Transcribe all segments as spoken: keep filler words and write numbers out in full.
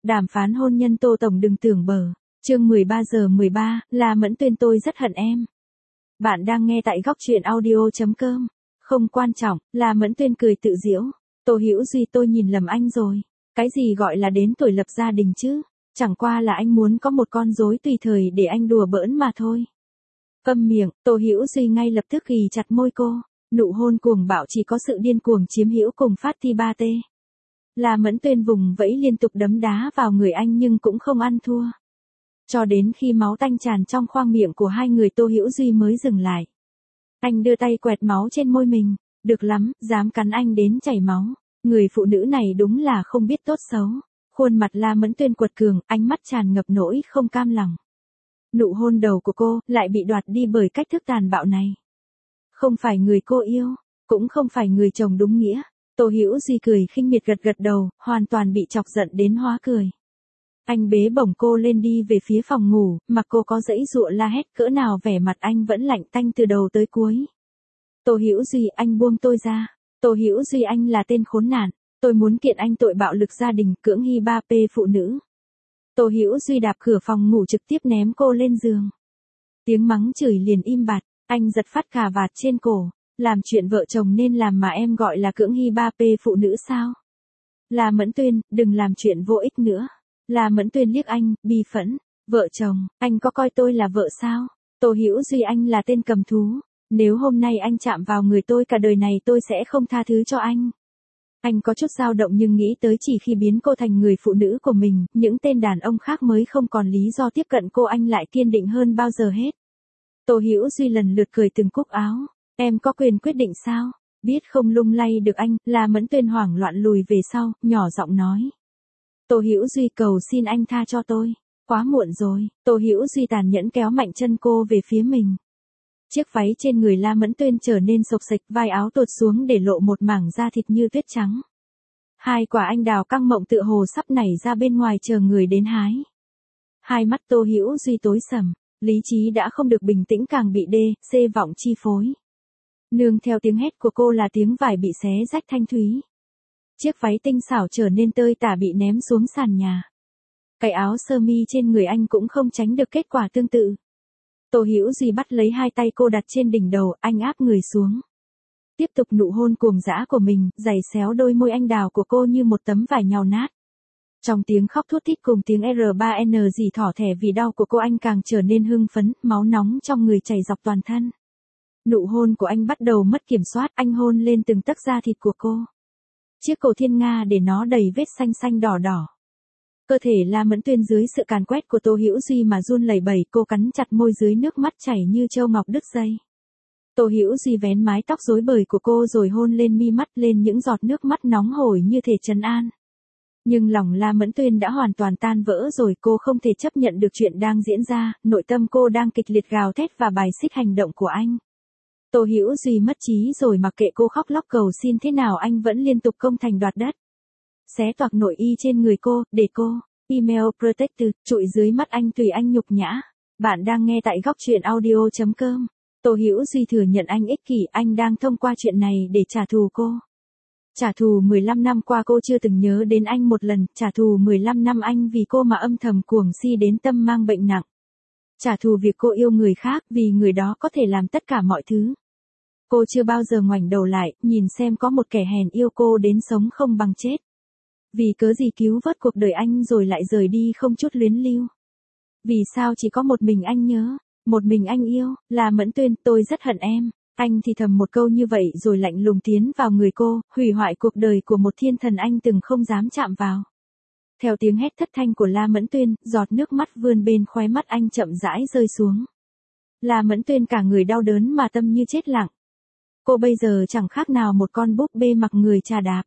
Đàm phán hôn nhân Tô Tổng đừng tưởng bờ. Chương mười ba giờ mười ba, La Mẫn Tuyên tôi rất hận em. Bạn đang nghe tại góc truyện audio chấm com. Không quan trọng, La Mẫn Tuyên cười tự giễu. Tô Hữu Duy, tôi nhìn lầm anh rồi. Cái gì gọi là đến tuổi lập gia đình chứ? Chẳng qua là anh muốn có một con rối tùy thời để anh đùa bỡn mà thôi. Câm miệng, Tô Hữu Duy ngay lập tức ghì chặt môi cô. Nụ hôn cuồng bạo chỉ có sự điên cuồng chiếm hữu cùng phát ti ba tê. La Mẫn Tuyên vùng vẫy liên tục đấm đá vào người anh nhưng cũng không ăn thua. Cho đến khi máu tanh tràn trong khoang miệng của hai người, Tô Hữu Duy mới dừng lại. Anh đưa tay quẹt máu trên môi mình. Được lắm, dám cắn anh đến chảy máu. Người phụ nữ này đúng là không biết tốt xấu. Khuôn mặt La Mẫn Tuyên quật cường, ánh mắt tràn ngập nỗi không cam lòng. Nụ hôn đầu của cô lại bị đoạt đi bởi cách thức tàn bạo này. Không phải người cô yêu, cũng không phải người chồng đúng nghĩa. Tô Hữu Duy cười khinh miệt gật gật đầu, hoàn toàn bị chọc giận đến hóa cười. Anh bế bổng cô lên đi về phía phòng ngủ, mà cô có giãy giụa la hét cỡ nào vẻ mặt anh vẫn lạnh tanh từ đầu tới cuối. Tô Hữu Duy, anh buông tôi ra. Tô Hữu Duy, anh là tên khốn nạn. Tôi muốn kiện anh tội bạo lực gia đình, cưỡng hi ba p phụ nữ. Tô Hữu Duy đạp cửa phòng ngủ trực tiếp ném cô lên giường. Tiếng mắng chửi liền im bặt, anh giật phát cà vạt trên cổ. Làm chuyện vợ chồng nên làm mà em gọi là cưỡng hi ba p phụ nữ sao? La Mẫn Tuyên, đừng làm chuyện vô ích nữa. La Mẫn Tuyên liếc anh, bi phẫn. Vợ chồng, anh có coi tôi là vợ sao? Tô Hữu Duy, anh là tên cầm thú. Nếu hôm nay anh chạm vào người tôi, cả đời này tôi sẽ không tha thứ cho anh. Anh có chút dao động nhưng nghĩ tới chỉ khi biến cô thành người phụ nữ của mình, những tên đàn ông khác mới không còn lý do tiếp cận cô, anh lại kiên định hơn bao giờ hết. Tô Hữu Duy lần lượt cười từng cúc áo. Em có quyền quyết định sao? Biết không lung lay được anh, La Mẫn Tuyên hoảng loạn lùi về sau, nhỏ giọng nói. Tô Hữu Duy, cầu xin anh tha cho tôi. Quá muộn rồi. Tô Hữu Duy tàn nhẫn kéo mạnh chân cô về phía mình. Chiếc váy trên người La Mẫn Tuyên trở nên xộc xệch, vai áo tuột xuống để lộ một mảng da thịt như tuyết trắng. Hai quả anh đào căng mọng tựa hồ sắp nảy ra bên ngoài chờ người đến hái. Hai mắt Tô Hữu Duy tối sầm, lý trí đã không được bình tĩnh càng bị đê, xê vọng chi phối. Nương theo tiếng hét của cô là tiếng vải bị xé rách thanh thúy. Chiếc váy tinh xảo trở nên tơi tả bị ném xuống sàn nhà. Cái áo sơ mi trên người anh cũng không tránh được kết quả tương tự. Tô Hữu Duy bắt lấy hai tay cô đặt trên đỉnh đầu, anh áp người xuống. Tiếp tục nụ hôn cuồng dã của mình, giày xéo đôi môi anh đào của cô như một tấm vải nhàu nát. Trong tiếng khóc thút thít cùng tiếng R ba N rỉ thỏ thẻ vì đau của cô, anh càng trở nên hưng phấn, máu nóng trong người chảy dọc toàn thân. Nụ hôn của anh bắt đầu mất kiểm soát, anh hôn lên từng tấc da thịt của cô. Chiếc cổ thiên nga để nó đầy vết xanh xanh đỏ đỏ. Cơ thể La Mẫn Tuyên dưới sự càn quét của Tô Hữu Duy mà run lẩy bẩy, cô cắn chặt môi dưới nước mắt chảy như châu ngọc đứt dây. Tô Hữu Duy vén mái tóc rối bời của cô rồi hôn lên mi mắt, lên những giọt nước mắt nóng hổi như thể trấn an. Nhưng lòng La Mẫn Tuyên đã hoàn toàn tan vỡ rồi, cô không thể chấp nhận được chuyện đang diễn ra, nội tâm cô đang kịch liệt gào thét và bài xích hành động của anh. Tô Hữu Duy mất trí rồi, mặc kệ cô khóc lóc cầu xin thế nào anh vẫn liên tục công thành đoạt đất. Xé toạc nội y trên người cô, để cô, email protected, trụi dưới mắt anh tùy anh nhục nhã. Bạn đang nghe tại góc truyện audio chấm com. Tô Hữu Duy thừa nhận anh ích kỷ, anh đang thông qua chuyện này để trả thù cô. Trả thù mười lăm năm qua cô chưa từng nhớ đến anh một lần, trả thù mười lăm năm anh vì cô mà âm thầm cuồng si đến tâm mang bệnh nặng. Trả thù việc cô yêu người khác vì người đó có thể làm tất cả mọi thứ. Cô chưa bao giờ ngoảnh đầu lại, nhìn xem có một kẻ hèn yêu cô đến sống không bằng chết. Vì cớ gì cứu vớt cuộc đời anh rồi lại rời đi không chút luyến lưu. Vì sao chỉ có một mình anh nhớ, một mình anh yêu, La Mẫn Tuyên, tôi rất hận em. Anh thì thầm một câu như vậy rồi lạnh lùng tiến vào người cô, hủy hoại cuộc đời của một thiên thần anh từng không dám chạm vào. Theo tiếng hét thất thanh của La Mẫn Tuyên, giọt nước mắt vươn bên khóe mắt anh chậm rãi rơi xuống. La Mẫn Tuyên cả người đau đớn mà tâm như chết lặng. Cô bây giờ chẳng khác nào một con búp bê mặc người chà đạp.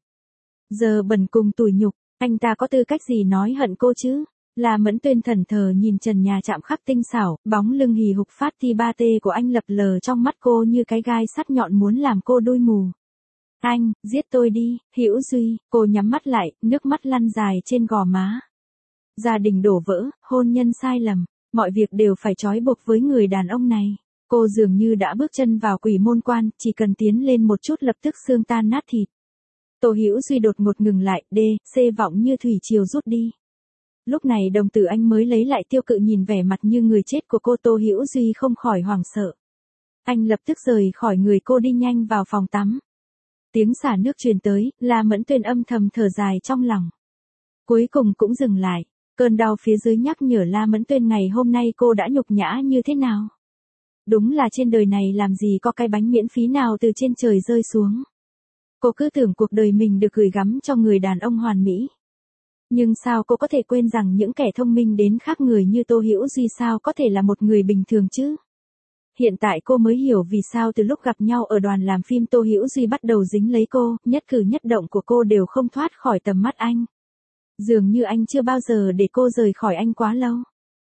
Giờ bẩn cùng tủi nhục, anh ta có tư cách gì nói hận cô chứ? La Mẫn Tuyên thẫn thờ nhìn trần nhà chạm khắc tinh xảo, bóng lưng hì hục phát ti ba tê của anh lập lờ trong mắt cô như cái gai sắt nhọn muốn làm cô đôi mù. Anh, giết tôi đi, Hữu Duy, cô nhắm mắt lại, nước mắt lăn dài trên gò má. Gia đình đổ vỡ, hôn nhân sai lầm, mọi việc đều phải trói buộc với người đàn ông này. Cô dường như đã bước chân vào quỷ môn quan, chỉ cần tiến lên một chút lập tức xương tan nát thịt. Tô Hữu Duy đột ngột ngừng lại, đê, xê vọng như thủy triều rút đi. Lúc này đồng tử anh mới lấy lại tiêu cự nhìn vẻ mặt như người chết của cô. Tô Hữu Duy không khỏi hoảng sợ. Anh lập tức rời khỏi người cô đi nhanh vào phòng tắm. Tiếng xả nước truyền tới, La Mẫn Tuyên âm thầm thở dài trong lòng. Cuối cùng cũng dừng lại. Cơn đau phía dưới nhắc nhở La Mẫn Tuyên ngày hôm nay cô đã nhục nhã như thế nào. Đúng là trên đời này làm gì có cái bánh miễn phí nào từ trên trời rơi xuống. Cô cứ tưởng cuộc đời mình được gửi gắm cho người đàn ông hoàn mỹ. Nhưng sao cô có thể quên rằng những kẻ thông minh đến khác người như Tô Hữu Duy sao có thể là một người bình thường chứ? Hiện tại cô mới hiểu vì sao từ lúc gặp nhau ở đoàn làm phim Tô Hữu Duy bắt đầu dính lấy cô, nhất cử nhất động của cô đều không thoát khỏi tầm mắt anh. Dường như anh chưa bao giờ để cô rời khỏi anh quá lâu.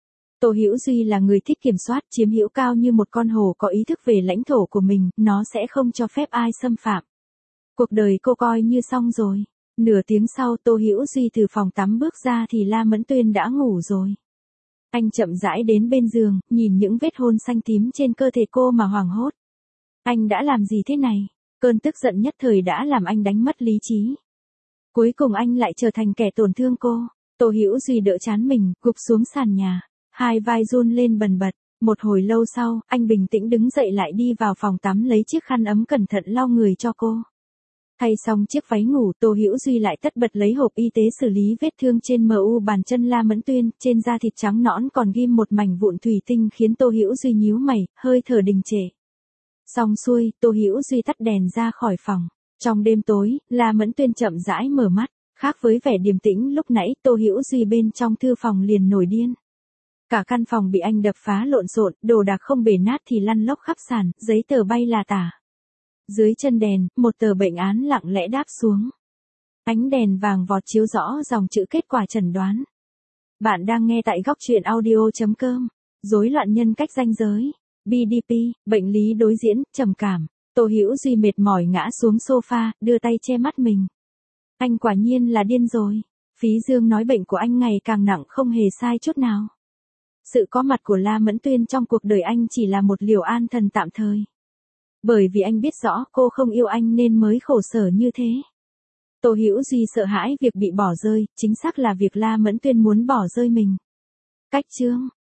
Tô Hữu Duy là người thích kiểm soát, chiếm hữu cao như một con hổ, có ý thức về lãnh thổ của mình, nó sẽ không cho phép ai xâm phạm. Cuộc đời cô coi như xong rồi. Nửa tiếng sau Tô Hữu Duy từ phòng tắm bước ra thì La Mẫn Tuyên đã ngủ rồi. Anh chậm rãi đến bên giường, nhìn những vết hôn xanh tím trên cơ thể cô mà hoảng hốt. Anh đã làm gì thế này? Cơn tức giận nhất thời đã làm anh đánh mất lý trí. Cuối cùng anh lại trở thành kẻ tổn thương cô. Tô Hữu Duy đỡ trán mình, gục xuống sàn nhà. Hai vai run lên bần bật. Một hồi lâu sau, anh bình tĩnh đứng dậy lại đi vào phòng tắm lấy chiếc khăn ấm cẩn thận lau người cho cô. Thay xong chiếc váy ngủ, Tô Hữu Duy lại tất bật lấy hộp y tế xử lý vết thương trên mu bàn chân La Mẫn Tuyên, trên da thịt trắng nõn còn ghim một mảnh vụn thủy tinh khiến Tô Hữu Duy nhíu mày, hơi thở đình trệ. Xong xuôi, Tô Hữu Duy tắt đèn ra khỏi phòng. Trong đêm tối, La Mẫn Tuyên chậm rãi mở mắt, khác với vẻ điềm tĩnh lúc nãy, Tô Hữu Duy bên trong thư phòng liền nổi điên. Cả căn phòng bị anh đập phá lộn xộn, đồ đạc không bể nát thì lăn lóc khắp sàn, giấy tờ bay là tả. Dưới chân đèn, một tờ bệnh án lặng lẽ đáp xuống. Ánh đèn vàng vọt chiếu rõ dòng chữ kết quả chẩn đoán. Bạn đang nghe tại góc truyện audio chấm com. Rối loạn nhân cách ranh giới. bê đê pê, bệnh lý đối diễn, trầm cảm. Tô Hữu Duy mệt mỏi ngã xuống sofa, đưa tay che mắt mình. Anh quả nhiên là điên rồi. Phí Dương nói bệnh của anh ngày càng nặng không hề sai chút nào. Sự có mặt của La Mẫn Tuyên trong cuộc đời anh chỉ là một liều an thần tạm thời. Bởi vì anh biết rõ cô không yêu anh nên mới khổ sở như thế. Tô Hữu Duy sợ hãi việc bị bỏ rơi, chính xác là việc La Mẫn Tuyên muốn bỏ rơi mình. Cách chương